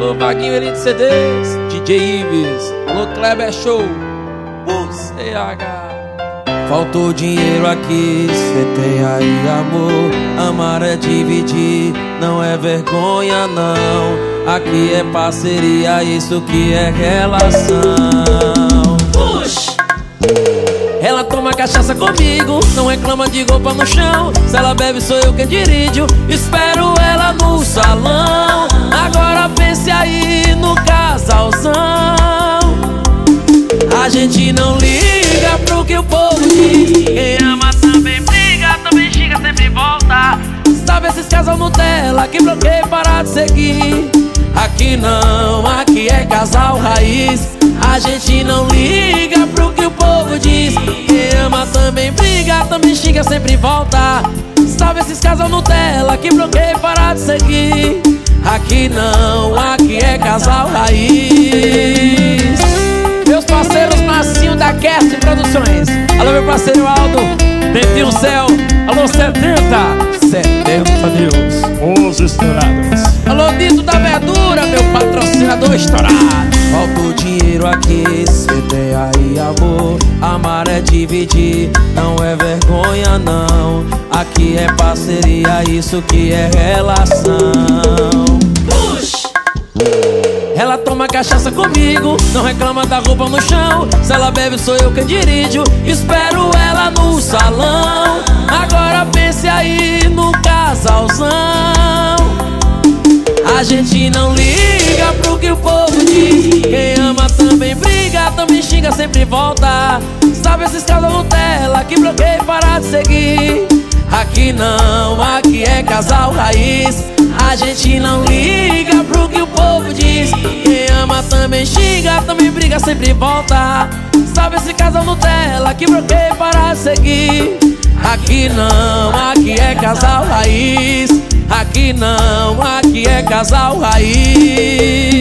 Alô, Vaguinho, ele de CDs, DJ Ives. Alô, Kleber Show, CH. Faltou dinheiro aqui, cê tem aí amor. Amar é dividir, não é vergonha não. Aqui é parceria, isso que é relação. Push! Ela toma cachaça comigo, não reclama de roupa no chão. Se ela bebe sou eu quem dirijo, espero ela no salão. Agora pense aí no casalzão. A gente não liga pro que o povo diz. Quem ama também briga, também xinga, sempre volta. Sabe esses casal Nutella que bloqueia e para de seguir? Aqui não, aqui é casal raiz. A gente não liga pro que o povo diz. Quem ama também briga, também xinga, sempre volta. Sabe esses casal Nutella que bloqueia e para de seguir? Aqui não, aqui é casal raiz. Meus parceiros Massinho da Cast Produções. Alô, meu parceiro Aldo, Dentinho Céu. Alô, 70 News, os estourados. Alô, Dito da Verdura, meu patrocinador estourado. Falta dinheiro aqui, cê tem aí amor. Amar é dividir, não é vergonha não. Aqui é parceria, isso que é relação. Push! Ela toma cachaça comigo, não reclama da roupa no chão. Se ela bebe sou eu quem dirijo, espero ela no salão. Agora pense aí no casalzão. A gente não liga pro que o povo diz. Quem ama também briga, também xinga, sempre volta. Sabe esses casal Nutella que bloqueia e para de seguir? Aqui não, aqui é casal raiz. A gente não liga pro que o povo diz. Quem ama também xinga, também briga, sempre volta. Sabe esse casal Nutella que bloqueia e para de seguir? Aqui não, aqui é casal raiz. Aqui não, aqui é casal raiz.